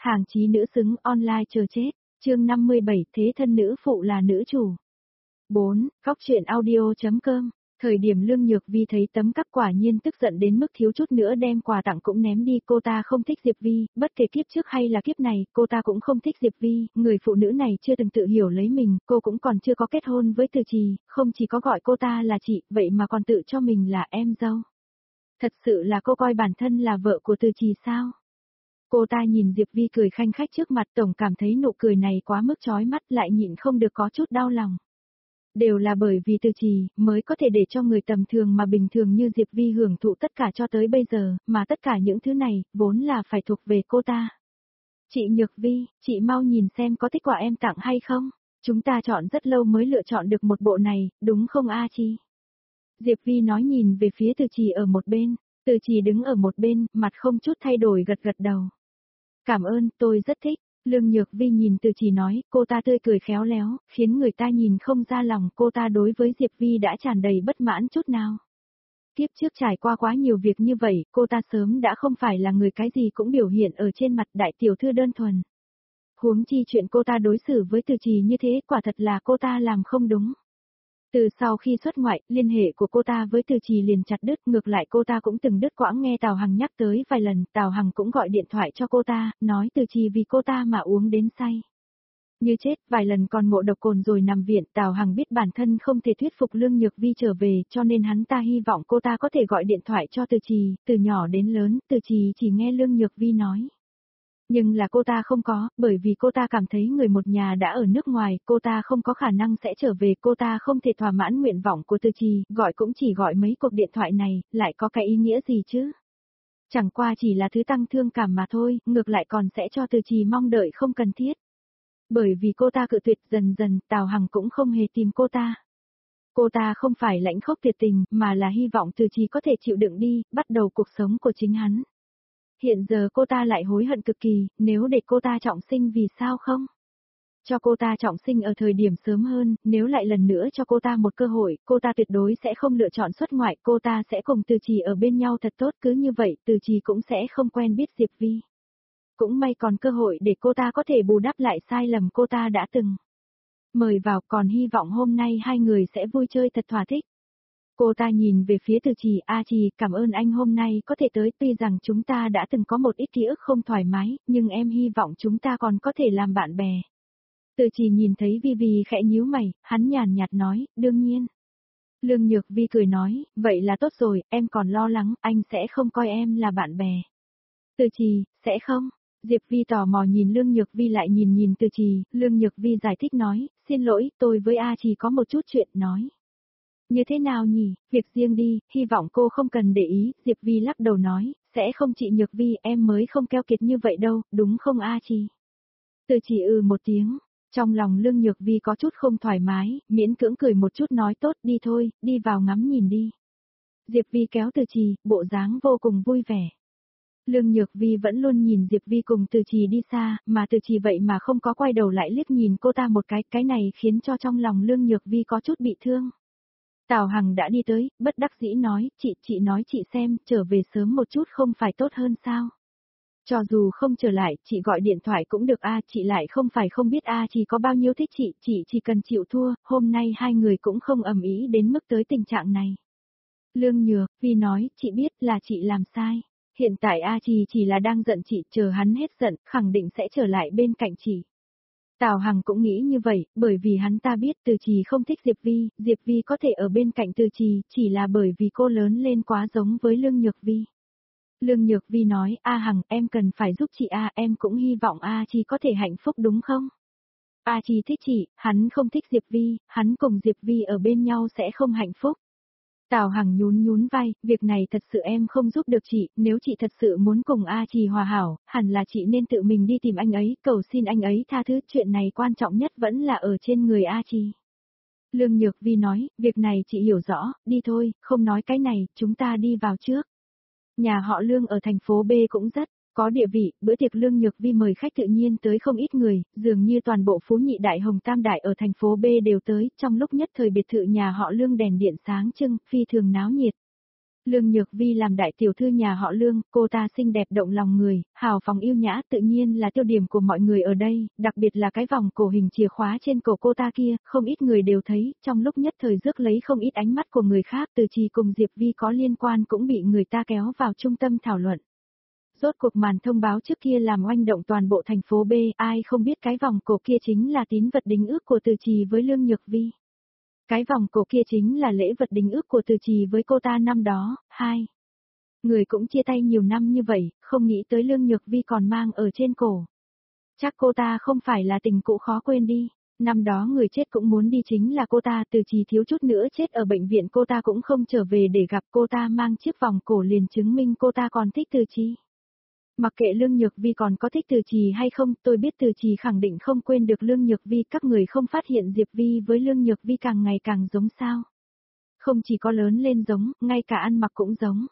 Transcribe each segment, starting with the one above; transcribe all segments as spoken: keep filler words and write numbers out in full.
Hàng chí nữ xứng online chờ chết, chương năm mươi bảy thế thân nữ phụ là nữ chủ. bốn. Góc truyện audio.com. Thời điểm Lương Nhược Vi thấy tấm cắp quả nhiên tức giận đến mức thiếu chút nữa đem quà tặng cũng ném đi. Cô ta không thích Diệp Vi, bất kể kiếp trước hay là kiếp này, cô ta cũng không thích Diệp Vi. Người phụ nữ này chưa từng tự hiểu lấy mình, cô cũng còn chưa có kết hôn với Từ Trì, không chỉ có gọi cô ta là chị, vậy mà còn tự cho mình là em dâu. Thật sự là cô coi bản thân là vợ của Từ Trì sao? Cô ta nhìn Diệp Vi cười khanh khách trước mặt, tổng cảm thấy nụ cười này quá mức chói mắt, lại nhịn không được có chút đau lòng. Đều là bởi vì Từ Trì, mới có thể để cho người tầm thường mà bình thường như Diệp Vi hưởng thụ tất cả cho tới bây giờ, mà tất cả những thứ này, vốn là phải thuộc về cô ta. Chị Nhược Vi, chị mau nhìn xem có thích quà em tặng hay không? Chúng ta chọn rất lâu mới lựa chọn được một bộ này, đúng không A Chi? Diệp Vi nói nhìn về phía Từ Trì ở một bên, Từ Trì đứng ở một bên, mặt không chút thay đổi gật gật đầu. Cảm ơn, tôi rất thích. Lương Nhược Vi nhìn Từ Trì nói, cô ta tươi cười khéo léo, khiến người ta nhìn không ra lòng cô ta đối với Diệp Vi đã tràn đầy bất mãn chút nào. Tiếp trước trải qua quá nhiều việc như vậy, cô ta sớm đã không phải là người cái gì cũng biểu hiện ở trên mặt đại tiểu thư đơn thuần. Huống chi chuyện cô ta đối xử với Từ Trì như thế, quả thật là cô ta làm không đúng. Từ sau khi xuất ngoại, liên hệ của cô ta với Từ Trì liền chặt đứt, ngược lại cô ta cũng từng đứt quãng nghe Tào Hằng nhắc tới vài lần, Tào Hằng cũng gọi điện thoại cho cô ta, nói Từ Trì vì cô ta mà uống đến say. Như chết, vài lần còn ngộ độc cồn rồi nằm viện, Tào Hằng biết bản thân không thể thuyết phục Lương Nhược Vi trở về, cho nên hắn ta hy vọng cô ta có thể gọi điện thoại cho Từ Trì, từ nhỏ đến lớn, Từ Trì chỉ nghe Lương Nhược Vi nói. Nhưng là cô ta không có, bởi vì cô ta cảm thấy người một nhà đã ở nước ngoài, cô ta không có khả năng sẽ trở về, cô ta không thể thỏa mãn nguyện vọng của Từ Trì, gọi cũng chỉ gọi mấy cuộc điện thoại này, lại có cái ý nghĩa gì chứ? Chẳng qua chỉ là thứ tăng thương cảm mà thôi, ngược lại còn sẽ cho Từ Trì mong đợi không cần thiết. Bởi vì cô ta cự tuyệt, dần dần, Tào Hằng cũng không hề tìm cô ta. Cô ta không phải lãnh khốc tuyệt tình, mà là hy vọng Từ Trì có thể chịu đựng đi, bắt đầu cuộc sống của chính hắn. Hiện giờ cô ta lại hối hận cực kỳ, nếu để cô ta trọng sinh vì sao không? Cho cô ta trọng sinh ở thời điểm sớm hơn, nếu lại lần nữa cho cô ta một cơ hội, cô ta tuyệt đối sẽ không lựa chọn xuất ngoại, cô ta sẽ cùng Từ Trì ở bên nhau thật tốt, cứ như vậy Từ Trì cũng sẽ không quen biết Diệp Vi. Cũng may còn cơ hội để cô ta có thể bù đắp lại sai lầm cô ta đã từng. Mời vào, còn hy vọng hôm nay hai người sẽ vui chơi thật thỏa thích. Cô ta nhìn về phía Từ Trì, A Trì, cảm ơn anh hôm nay có thể tới, tuy rằng chúng ta đã từng có một ít ký ức không thoải mái, nhưng em hy vọng chúng ta còn có thể làm bạn bè. Từ Trì nhìn thấy Vi Vi khẽ nhíu mày, hắn nhàn nhạt nói, đương nhiên. Lương Nhược Vi cười nói, vậy là tốt rồi, em còn lo lắng, anh sẽ không coi em là bạn bè. Từ Trì, sẽ không? Diệp Vi tò mò nhìn Lương Nhược Vi lại nhìn nhìn Từ Trì, Lương Nhược Vi giải thích nói, xin lỗi, tôi với A Trì có một chút chuyện nói. Như thế nào nhỉ, việc riêng đi, hy vọng cô không cần để ý, Diệp Vi lắc đầu nói, sẽ không chị Nhược Vi, em mới không keo kiệt như vậy đâu, đúng không A Chi? Từ Chỉ ừ một tiếng, trong lòng Lương Nhược Vi có chút không thoải mái, miễn cưỡng cười một chút nói tốt đi thôi, đi vào ngắm nhìn đi. Diệp Vi kéo Từ Trì, bộ dáng vô cùng vui vẻ. Lương Nhược Vi vẫn luôn nhìn Diệp Vi cùng Từ Trì đi xa, mà Từ Trì vậy mà không có quay đầu lại liếc nhìn cô ta một cái, cái này khiến cho trong lòng Lương Nhược Vi có chút bị thương. Tào Hằng đã đi tới, bất đắc dĩ nói, chị, chị nói chị xem, trở về sớm một chút không phải tốt hơn sao? Cho dù không trở lại, chị gọi điện thoại cũng được a, chị lại không phải không biết a chỉ có bao nhiêu thích chị, chị chỉ cần chịu thua, hôm nay hai người cũng không ầm ĩ đến mức tới tình trạng này. Lương Nhược Vi nói, chị biết là chị làm sai. Hiện tại A Trì chỉ là đang giận chị, chờ hắn hết giận, khẳng định sẽ trở lại bên cạnh chị. Tào Hằng cũng nghĩ như vậy, bởi vì hắn ta biết Từ Trì không thích Diệp Vi, Diệp Vi có thể ở bên cạnh Từ Trì, chỉ là bởi vì cô lớn lên quá giống với Lương Nhược Vi. Lương Nhược Vi nói, A Hằng, em cần phải giúp chị A, em cũng hy vọng A Trì có thể hạnh phúc đúng không? A Trì thích chị, hắn không thích Diệp Vi, hắn cùng Diệp Vi ở bên nhau sẽ không hạnh phúc. Tào Hằng nhún nhún vai, việc này thật sự em không giúp được chị, nếu chị thật sự muốn cùng A Trì hòa hảo, hẳn là chị nên tự mình đi tìm anh ấy, cầu xin anh ấy tha thứ, chuyện này quan trọng nhất vẫn là ở trên người A Trì. Lương Nhược Vi nói, việc này chị hiểu rõ, đi thôi, không nói cái này, chúng ta đi vào trước. Nhà họ Lương ở thành phố B cũng rất có địa vị, bữa tiệc Lương Nhược Vi mời khách tự nhiên tới không ít người, dường như toàn bộ phú nhị đại hồng tam đại ở thành phố B đều tới, trong lúc nhất thời biệt thự nhà họ Lương đèn điện sáng trưng, phi thường náo nhiệt. Lương Nhược Vi làm đại tiểu thư nhà họ Lương, cô ta xinh đẹp động lòng người, hào phóng yêu nhã tự nhiên là tiêu điểm của mọi người ở đây, đặc biệt là cái vòng cổ hình chìa khóa trên cổ cô ta kia, không ít người đều thấy, trong lúc nhất thời rước lấy không ít ánh mắt của người khác, Từ Trì cùng Diệp Vi có liên quan cũng bị người ta kéo vào trung tâm thảo luận. Rốt cuộc màn thông báo trước kia làm oanh động toàn bộ thành phố B, ai không biết cái vòng cổ kia chính là tín vật đính ước của Từ Trì với Lương Nhược Vi. Cái vòng cổ kia chính là lễ vật đính ước của Từ Trì với cô ta năm đó. Hai người cũng chia tay nhiều năm như vậy, không nghĩ tới Lương Nhược Vi còn mang ở trên cổ. Chắc cô ta không phải là tình cũ khó quên đi. Năm đó người chết cũng muốn đi chính là cô ta, Từ Trì thiếu chút nữa chết ở bệnh viện, cô ta cũng không trở về để gặp, cô ta mang chiếc vòng cổ liền chứng minh cô ta còn thích Từ Trì. Mặc kệ Lương Nhược Vi còn có thích Từ Trì hay không, tôi biết Từ Trì khẳng định không quên được Lương Nhược Vi, các người không phát hiện Diệp Vi với Lương Nhược Vi càng ngày càng giống sao. Không chỉ có lớn lên giống, ngay cả ăn mặc cũng giống.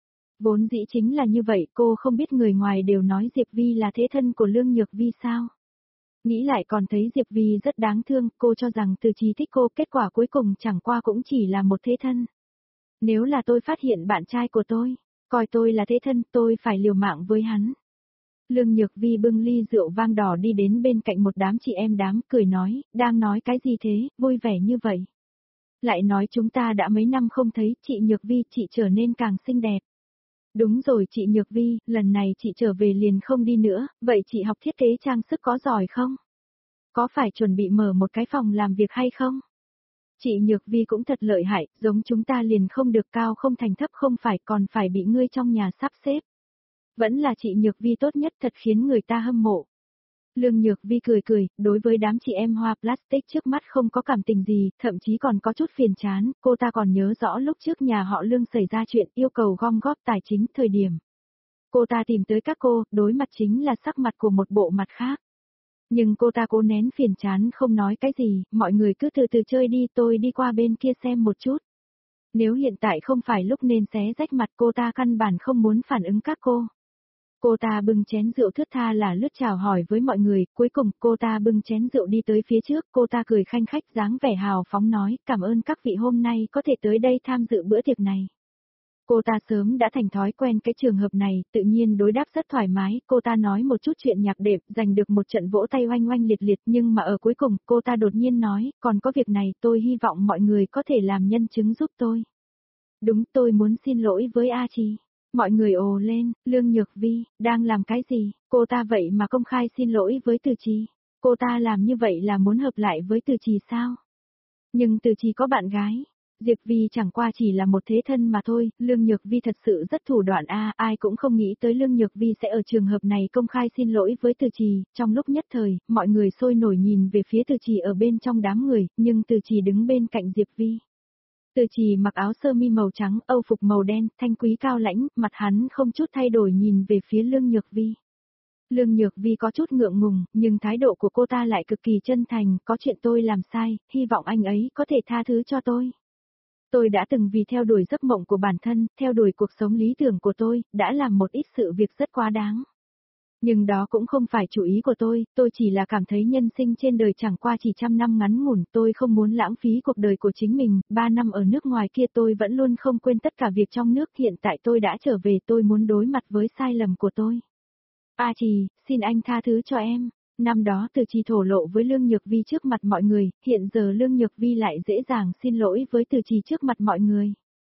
Vốn dĩ chính là như vậy, cô không biết người ngoài đều nói Diệp Vi là thế thân của Lương Nhược Vi sao. Nghĩ lại còn thấy Diệp Vi rất đáng thương, cô cho rằng Từ Trì thích cô, kết quả cuối cùng chẳng qua cũng chỉ là một thế thân. Nếu là tôi phát hiện bạn trai của tôi, coi tôi là thế thân, tôi phải liều mạng với hắn. Lương Nhược Vi bưng ly rượu vang đỏ đi đến bên cạnh một đám chị em đám, cười nói, đang nói cái gì thế, vui vẻ như vậy. Lại nói chúng ta đã mấy năm không thấy, chị Nhược Vi, chị trở nên càng xinh đẹp. Đúng rồi chị Nhược Vi, lần này chị trở về liền không đi nữa, vậy chị học thiết kế trang sức có giỏi không? Có phải chuẩn bị mở một cái phòng làm việc hay không? Chị Nhược Vi cũng thật lợi hại, giống chúng ta liền không được cao không thành thấp, không phải còn phải bị ngươi trong nhà sắp xếp. Vẫn là chị Nhược Vi tốt nhất, thật khiến người ta hâm mộ. Lương Nhược Vi cười cười, đối với đám chị em hoa plastic trước mắt không có cảm tình gì, thậm chí còn có chút phiền chán, cô ta còn nhớ rõ lúc trước nhà họ Lương xảy ra chuyện yêu cầu gom góp tài chính thời điểm. Cô ta tìm tới các cô, đối mặt chính là sắc mặt của một bộ mặt khác. Nhưng cô ta cố nén phiền chán không nói cái gì, mọi người cứ từ từ chơi đi, tôi đi qua bên kia xem một chút. Nếu hiện tại không phải lúc nên xé rách mặt, cô ta căn bản không muốn phản ứng các cô. Cô ta bưng chén rượu thướt tha là lướt chào hỏi với mọi người, cuối cùng cô ta bưng chén rượu đi tới phía trước, cô ta cười khanh khách dáng vẻ hào phóng nói, cảm ơn các vị hôm nay có thể tới đây tham dự bữa tiệc này. Cô ta sớm đã thành thói quen cái trường hợp này, tự nhiên đối đáp rất thoải mái, cô ta nói một chút chuyện nhạc đệm, giành được một trận vỗ tay oanh oanh liệt liệt, nhưng mà ở cuối cùng, cô ta đột nhiên nói, còn có việc này, tôi hy vọng mọi người có thể làm nhân chứng giúp tôi. Đúng, tôi muốn xin lỗi với A Chi. Mọi người ồ lên, Lương Nhược Vi, đang làm cái gì, cô ta vậy mà công khai xin lỗi với Từ Trì. Cô ta làm như vậy là muốn hợp lại với Từ Trì sao? Nhưng Từ Trì có bạn gái. Diệp Vi chẳng qua chỉ là một thế thân mà thôi, Lương Nhược Vi thật sự rất thủ đoạn a, ai cũng không nghĩ tới Lương Nhược Vi sẽ ở trường hợp này công khai xin lỗi với Từ Trì, trong lúc nhất thời, mọi người sôi nổi nhìn về phía Từ Trì ở bên trong đám người, nhưng Từ Trì đứng bên cạnh Diệp Vi. Từ Trì mặc áo sơ mi màu trắng, âu phục màu đen, thanh quý cao lãnh, mặt hắn không chút thay đổi nhìn về phía Lương Nhược Vi. Lương Nhược Vi có chút ngượng ngùng, nhưng thái độ của cô ta lại cực kỳ chân thành, có chuyện tôi làm sai, hy vọng anh ấy có thể tha thứ cho tôi. Tôi đã từng vì theo đuổi giấc mộng của bản thân, theo đuổi cuộc sống lý tưởng của tôi, đã làm một ít sự việc rất quá đáng. Nhưng đó cũng không phải chủ ý của tôi, tôi chỉ là cảm thấy nhân sinh trên đời chẳng qua chỉ trăm năm ngắn ngủn, tôi không muốn lãng phí cuộc đời của chính mình, ba năm ở nước ngoài kia tôi vẫn luôn không quên tất cả việc trong nước, hiện tại tôi đã trở về, tôi muốn đối mặt với sai lầm của tôi. A Trì, xin anh tha thứ cho em. Năm đó Từ Trì thổ lộ với Lương Nhược Vi trước mặt mọi người, hiện giờ Lương Nhược Vi lại dễ dàng xin lỗi với Từ Trì trước mặt mọi người.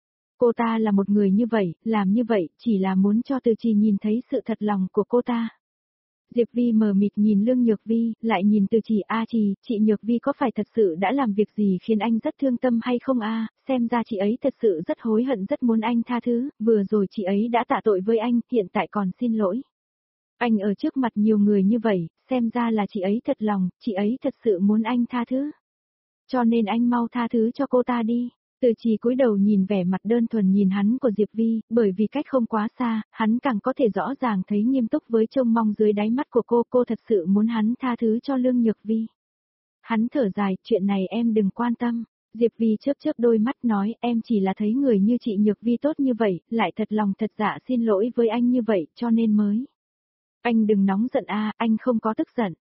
Cô ta là một người như vậy, làm như vậy, chỉ là muốn cho Từ Trì nhìn thấy sự thật lòng của cô ta. Diệp Vi mờ mịt nhìn Lương Nhược Vi, lại nhìn Từ Trì, A Trì, chị Nhược Vi có phải thật sự đã làm việc gì khiến anh rất thương tâm hay không a? Xem ra chị ấy thật sự rất hối hận, rất muốn anh tha thứ, vừa rồi chị ấy đã tạ tội với anh, hiện tại còn xin lỗi. Anh ở trước mặt nhiều người như vậy, xem ra là chị ấy thật lòng, chị ấy thật sự muốn anh tha thứ. Cho nên anh mau tha thứ cho cô ta đi. Từ Trì cúi đầu nhìn vẻ mặt đơn thuần nhìn hắn của Diệp Vi, bởi vì cách không quá xa, hắn càng có thể rõ ràng thấy nghiêm túc với trông mong dưới đáy mắt của cô, cô thật sự muốn hắn tha thứ cho Lương Nhược Vi. Hắn thở dài, chuyện này em đừng quan tâm. Diệp Vi chớp chớp đôi mắt nói, em chỉ là thấy người như chị Nhược Vi tốt như vậy, lại thật lòng thật dạ xin lỗi với anh như vậy, cho nên mới. Anh đừng nóng giận a, anh không có tức giận.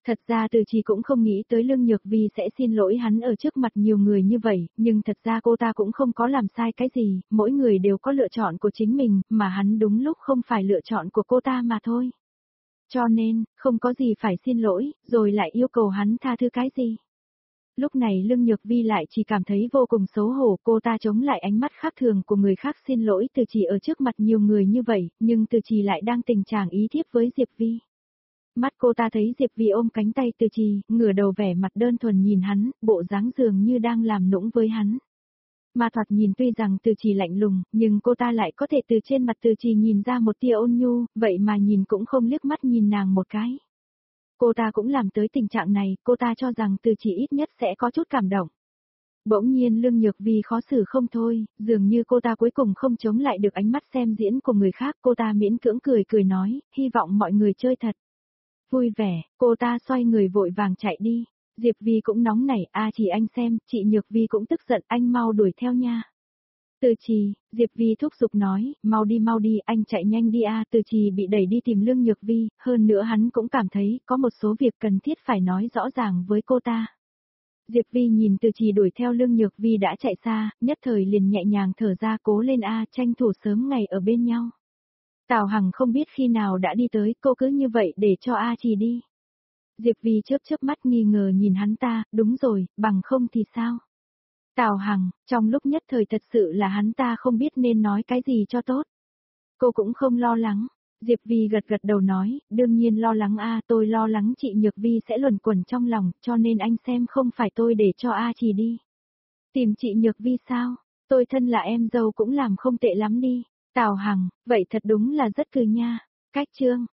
Thật ra Từ Trì cũng không nghĩ tới Lương Nhược Vi sẽ xin lỗi hắn ở trước mặt nhiều người như vậy, nhưng thật ra cô ta cũng không có làm sai cái gì, mỗi người đều có lựa chọn của chính mình, mà hắn đúng lúc không phải lựa chọn của cô ta mà thôi. Cho nên, không có gì phải xin lỗi, rồi lại yêu cầu hắn tha thứ cái gì. Lúc này Lương Nhược Vi lại chỉ cảm thấy vô cùng xấu hổ, cô ta chống lại ánh mắt khác thường của người khác xin lỗi Từ Trì ở trước mặt nhiều người như vậy, nhưng Từ Trì lại đang tình trạng ý thiếp với Diệp Vi. Mắt cô ta thấy Diệp Vi ôm cánh tay Từ Trì, ngửa đầu vẻ mặt đơn thuần nhìn hắn, bộ dáng dường như đang làm nũng với hắn. Mà thoạt nhìn tuy rằng Từ Trì lạnh lùng, nhưng cô ta lại có thể từ trên mặt Từ Trì nhìn ra một tia ôn nhu, vậy mà nhìn cũng không liếc mắt nhìn nàng một cái. Cô ta cũng làm tới tình trạng này, cô ta cho rằng Từ Trì ít nhất sẽ có chút cảm động. Bỗng nhiên Lương Nhược Vi khó xử không thôi, dường như cô ta cuối cùng không chống lại được ánh mắt xem diễn của người khác, cô ta miễn cưỡng cười cười nói, hy vọng mọi người chơi thật vui vẻ, cô ta xoay người vội vàng chạy đi. Diệp Vi cũng nóng nảy, a chỉ anh xem, chị Nhược Vi cũng tức giận, anh mau đuổi theo nha. Từ Trì, Diệp Vi thúc giục nói, mau đi mau đi, anh chạy nhanh đi a. Từ Trì bị đẩy đi tìm Lương Nhược Vi, hơn nữa hắn cũng cảm thấy có một số việc cần thiết phải nói rõ ràng với cô ta. Diệp Vi nhìn Từ Trì đuổi theo Lương Nhược Vi đã chạy xa, nhất thời liền nhẹ nhàng thở ra, cố lên a, tranh thủ sớm ngày ở bên nhau. Tào Hằng không biết khi nào đã đi tới, cô cứ như vậy để cho A Trì đi. Diệp Vi chớp chớp mắt nghi ngờ nhìn hắn ta, đúng rồi, bằng không thì sao? Tào Hằng, trong lúc nhất thời thật sự là hắn ta không biết nên nói cái gì cho tốt. Cô cũng không lo lắng. Diệp Vi gật gật đầu nói, đương nhiên lo lắng a, tôi lo lắng chị Nhược Vi sẽ luẩn quẩn trong lòng, cho nên anh xem không phải tôi để cho A Trì đi. Tìm chị Nhược Vi sao? Tôi thân là em dâu cũng làm không tệ lắm đi. Tào Hằng, vậy thật đúng là rất cừ nha. Cách chương